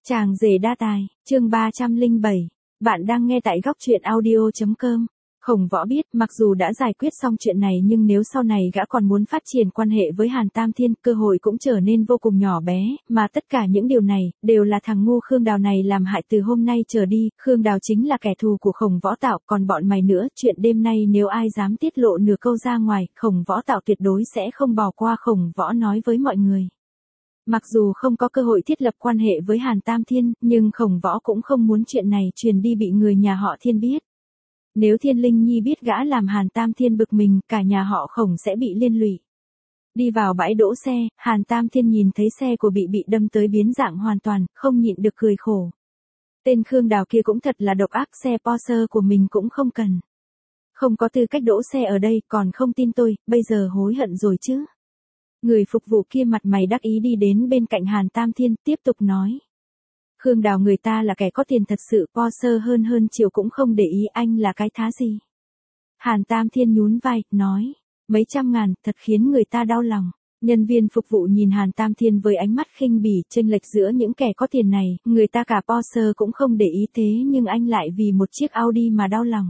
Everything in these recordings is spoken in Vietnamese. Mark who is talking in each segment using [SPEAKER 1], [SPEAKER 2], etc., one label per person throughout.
[SPEAKER 1] Chàng rể đa tài, chương 307. Bạn đang nghe tại góc truyện audio.com. Khổng Võ biết, mặc dù đã giải quyết xong chuyện này nhưng nếu sau này gã còn muốn phát triển quan hệ với Hàn Tam Thiên, cơ hội cũng trở nên vô cùng nhỏ bé, mà tất cả những điều này, đều là thằng ngu Khương Đào này làm hại từ hôm nay trở đi. Khương Đào chính là kẻ thù của Khổng Võ Tạo, còn bọn mày nữa, chuyện đêm nay nếu ai dám tiết lộ nửa câu ra ngoài, Khổng Võ Tạo tuyệt đối sẽ không bỏ qua. Khổng Võ nói với mọi người. Mặc dù không có cơ hội thiết lập quan hệ với Hàn Tam Thiên, nhưng Khổng Võ cũng không muốn chuyện này truyền đi bị người nhà họ Thiên biết. Nếu Thiên Linh Nhi biết gã làm Hàn Tam Thiên bực mình, cả nhà họ Khổng sẽ bị liên lụy. Đi vào bãi đỗ xe, Hàn Tam Thiên nhìn thấy xe của bị đâm tới biến dạng hoàn toàn, không nhịn được cười khổ. Tên Khương Đào kia cũng thật là độc ác, xe Porsche của mình cũng không cần. Không có tư cách đỗ xe ở đây, còn không tin tôi, bây giờ hối hận rồi chứ. Người phục vụ kia mặt mày đắc ý đi đến bên cạnh Hàn Tam Thiên, tiếp tục nói. Khương Đào người ta là kẻ có tiền thật sự, Porsche hơn triệu cũng không để ý, anh là cái thá gì. Hàn Tam Thiên nhún vai, nói, mấy trăm ngàn, thật khiến người ta đau lòng. Nhân viên phục vụ nhìn Hàn Tam Thiên với ánh mắt khinh bỉ, chênh lệch giữa những kẻ có tiền này, người ta cả Porsche cũng không để ý thế nhưng anh lại vì một chiếc Audi mà đau lòng.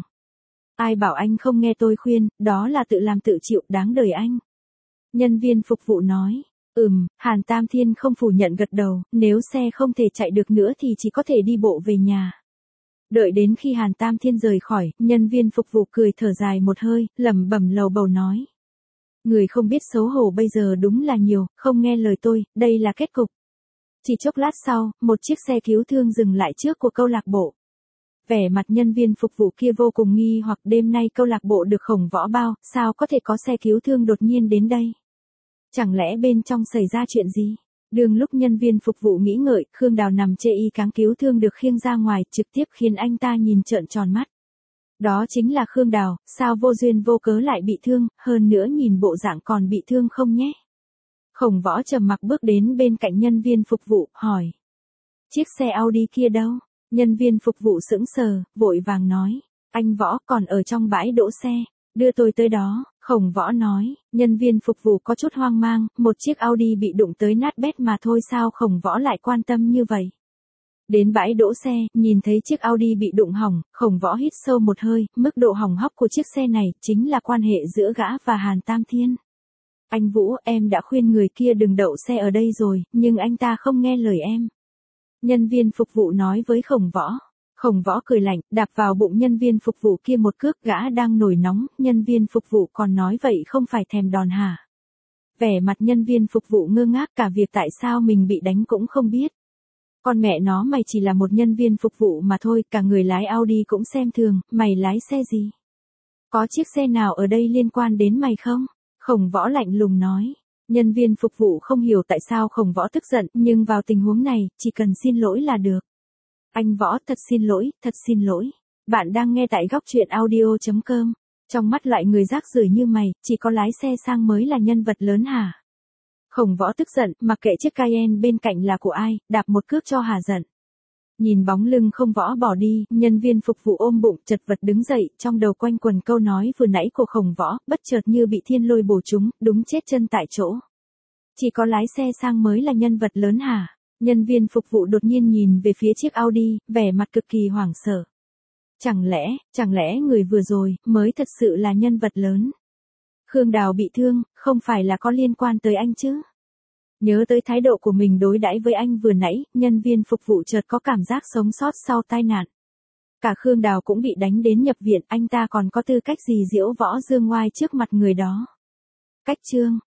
[SPEAKER 1] Ai bảo anh không nghe tôi khuyên, đó là tự làm tự chịu, đáng đời anh. Nhân viên phục vụ nói, Hàn Tam Thiên không phủ nhận gật đầu, nếu xe không thể chạy được nữa thì chỉ có thể đi bộ về nhà. Đợi đến khi Hàn Tam Thiên rời khỏi, nhân viên phục vụ cười thở dài một hơi, lẩm bẩm lầu bầu nói. Người không biết xấu hổ bây giờ đúng là nhiều, không nghe lời tôi, đây là kết cục. Chỉ chốc lát sau, một chiếc xe cứu thương dừng lại trước của câu lạc bộ. Vẻ mặt nhân viên phục vụ kia vô cùng nghi hoặc, đêm nay câu lạc bộ được Khổng Võ bao, sao có thể có xe cứu thương đột nhiên đến đây? Chẳng lẽ bên trong xảy ra chuyện gì? Đường lúc nhân viên phục vụ nghĩ ngợi, Khương Đào nằm chê y cáng cứu thương được khiêng ra ngoài, trực tiếp khiến anh ta nhìn trợn tròn mắt. Đó chính là Khương Đào, sao vô duyên vô cớ lại bị thương, hơn nữa nhìn bộ dạng còn bị thương không nhé? Khổng Võ trầm mặc bước đến bên cạnh nhân viên phục vụ, hỏi. Chiếc xe Audi kia đâu? Nhân viên phục vụ sững sờ, vội vàng nói. Anh Võ còn ở trong bãi đỗ xe, đưa tôi tới đó. Khổng Võ nói, nhân viên phục vụ có chút hoang mang, một chiếc Audi bị đụng tới nát bét mà thôi, sao Khổng Võ lại quan tâm như vậy? Đến bãi đỗ xe, nhìn thấy chiếc Audi bị đụng hỏng, Khổng Võ hít sâu một hơi, mức độ hỏng hóc của chiếc xe này chính là quan hệ giữa gã và Hàn Tam Thiên. Anh Vũ, em đã khuyên người kia đừng đậu xe ở đây rồi, nhưng anh ta không nghe lời em. Nhân viên phục vụ nói với Khổng Võ. Khổng Võ cười lạnh, đạp vào bụng nhân viên phục vụ kia một cước, gã đang nổi nóng, nhân viên phục vụ còn nói vậy không phải thèm đòn hả? Vẻ mặt nhân viên phục vụ ngơ ngác, cả việc tại sao mình bị đánh cũng không biết. Con mẹ nó, mày chỉ là một nhân viên phục vụ mà thôi, cả người lái Audi cũng xem thường, mày lái xe gì? Có chiếc xe nào ở đây liên quan đến mày không? Khổng Võ lạnh lùng nói. Nhân viên phục vụ không hiểu tại sao Khổng Võ tức giận, nhưng vào tình huống này, chỉ cần xin lỗi là được. Anh Võ, thật xin lỗi. Bạn đang nghe tại góc truyện audio.com. Trong mắt loại người rác rưởi như mày, chỉ có lái xe sang mới là nhân vật lớn hả? Khổng Võ tức giận, mặc kệ chiếc Cayenne bên cạnh là của ai, đạp một cước cho hả giận. Nhìn bóng lưng Khổng Võ bỏ đi, nhân viên phục vụ ôm bụng, chật vật đứng dậy, trong đầu quanh quẩn câu nói vừa nãy của Khổng Võ, bất chợt như bị thiên lôi bổ trúng, đúng chết chân tại chỗ. Chỉ có lái xe sang mới là nhân vật lớn hả? Nhân viên phục vụ đột nhiên nhìn về phía chiếc Audi, vẻ mặt cực kỳ hoảng sợ. Chẳng lẽ người vừa rồi, mới thật sự là nhân vật lớn? Khương Đào bị thương, không phải là có liên quan tới anh chứ? Nhớ tới thái độ của mình đối đãi với anh vừa nãy, nhân viên phục vụ chợt có cảm giác sống sót sau tai nạn. Cả Khương Đào cũng bị đánh đến nhập viện, anh ta còn có tư cách gì diễu võ dương ngoai trước mặt người đó? Cách chương